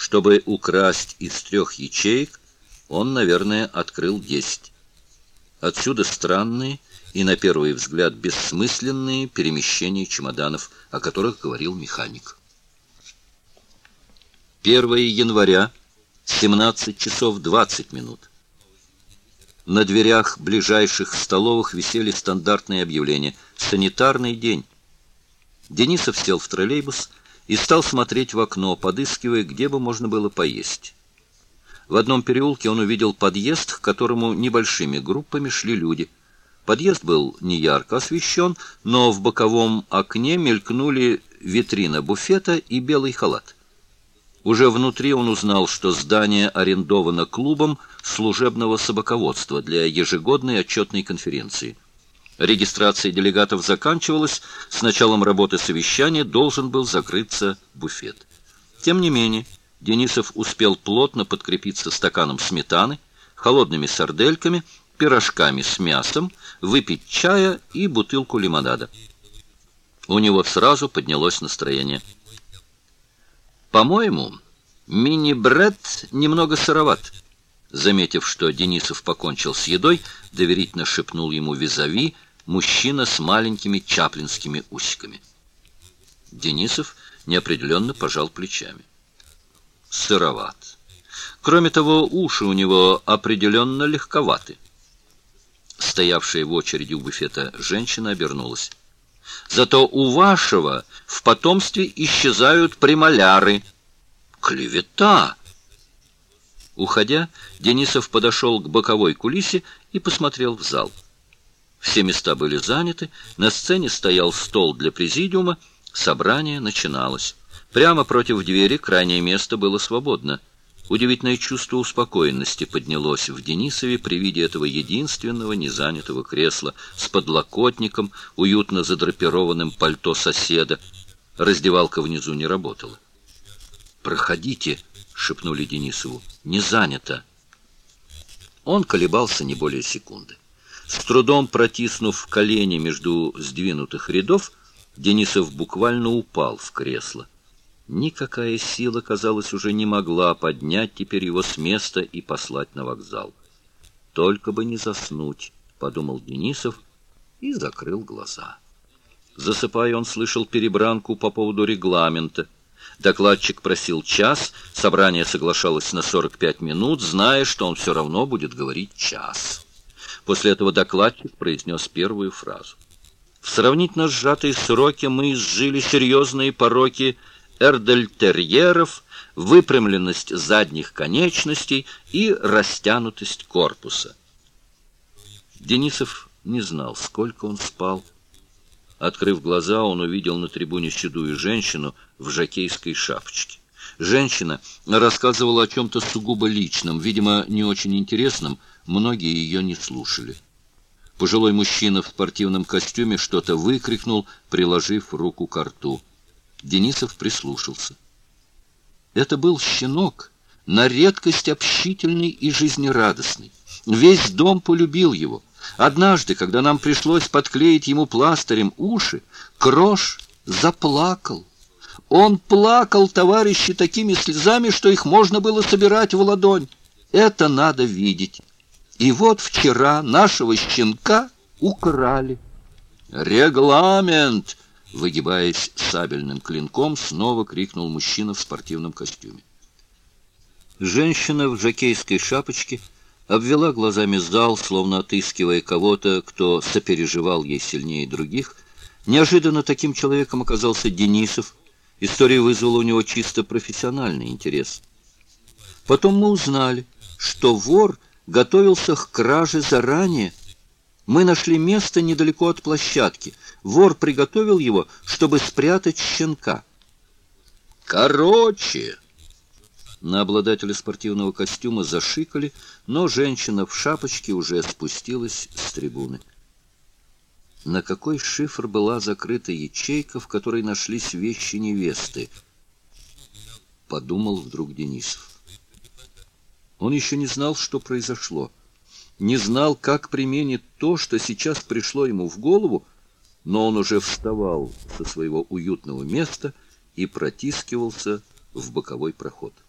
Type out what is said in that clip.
Чтобы украсть из 3 ячеек, он, наверное, открыл 10. Отсюда странные и, на первый взгляд, бессмысленные перемещения чемоданов, о которых говорил механик. 1 января, 17 часов 20 минут. На дверях ближайших столовых висели стандартные объявления «Санитарный день». Денисов сел в троллейбус и стал смотреть в окно, подыскивая, где бы можно было поесть. В одном переулке он увидел подъезд, к которому небольшими группами шли люди. Подъезд был неярко освещен, но в боковом окне мелькнули витрина буфета и белый халат. Уже внутри он узнал, что здание арендовано клубом служебного собаководства для ежегодной отчетной конференции. Регистрация делегатов заканчивалась, с началом работы совещания должен был закрыться буфет. Тем не менее, Денисов успел плотно подкрепиться стаканом сметаны, холодными сардельками, пирожками с мясом, выпить чая и бутылку лимонада. У него сразу поднялось настроение. «По-моему, мини-бред немного сыроват». Заметив, что Денисов покончил с едой, доверительно шепнул ему визави мужчина с маленькими чаплинскими усиками. Денисов неопределенно пожал плечами. Сыроват. Кроме того, уши у него определенно легковаты. Стоявшая в очереди у буфета женщина обернулась. Зато у вашего в потомстве исчезают премоляры. Клевета! Уходя, Денисов подошел к боковой кулисе и посмотрел в зал. Все места были заняты, на сцене стоял стол для президиума, собрание начиналось. Прямо против двери крайнее место было свободно. Удивительное чувство успокоенности поднялось в Денисове при виде этого единственного незанятого кресла с подлокотником, уютно задрапированным пальто соседа. Раздевалка внизу не работала. «Проходите», — шепнули Денисову, — «не занято». Он колебался не более секунды. С трудом протиснув колени между сдвинутых рядов, Денисов буквально упал в кресло. Никакая сила, казалось, уже не могла поднять теперь его с места и послать на вокзал. «Только бы не заснуть», — подумал Денисов и закрыл глаза. Засыпая, он слышал перебранку по поводу регламента. Докладчик просил час, собрание соглашалось на 45 минут, зная, что он все равно будет говорить час. После этого докладчик произнес первую фразу. В сравнительно сжатые сроки мы изжили серьезные пороки эрдельтерьеров, выпрямленность задних конечностей и растянутость корпуса. Денисов не знал, сколько он спал. Открыв глаза, он увидел на трибуне седую женщину в жокейской шапочке. Женщина рассказывала о чем-то сугубо личном, видимо, не очень интересном, многие ее не слушали. Пожилой мужчина в спортивном костюме что-то выкрикнул, приложив руку к рту. Денисов прислушался. Это был щенок, на редкость общительный и жизнерадостный. Весь дом полюбил его. Однажды, когда нам пришлось подклеить ему пластырем уши, Крош заплакал. Он плакал, товарищи, такими слезами, что их можно было собирать в ладонь. Это надо видеть. И вот вчера нашего щенка украли. «Регламент!» — выгибаясь сабельным клинком, снова крикнул мужчина в спортивном костюме. Женщина в жокейской шапочке обвела глазами зал, словно отыскивая кого-то, кто сопереживал ей сильнее других. Неожиданно таким человеком оказался Денисов. История вызвала у него чисто профессиональный интерес. Потом мы узнали, что вор готовился к краже заранее. Мы нашли место недалеко от площадки. Вор приготовил его, чтобы спрятать щенка. «Короче!» На обладателя спортивного костюма зашикали, но женщина в шапочке уже спустилась с трибуны. На какой шифр была закрыта ячейка, в которой нашлись вещи невесты? Подумал вдруг Денисов. Он еще не знал, что произошло. Не знал, как применит то, что сейчас пришло ему в голову, но он уже вставал со своего уютного места и протискивался в боковой проход.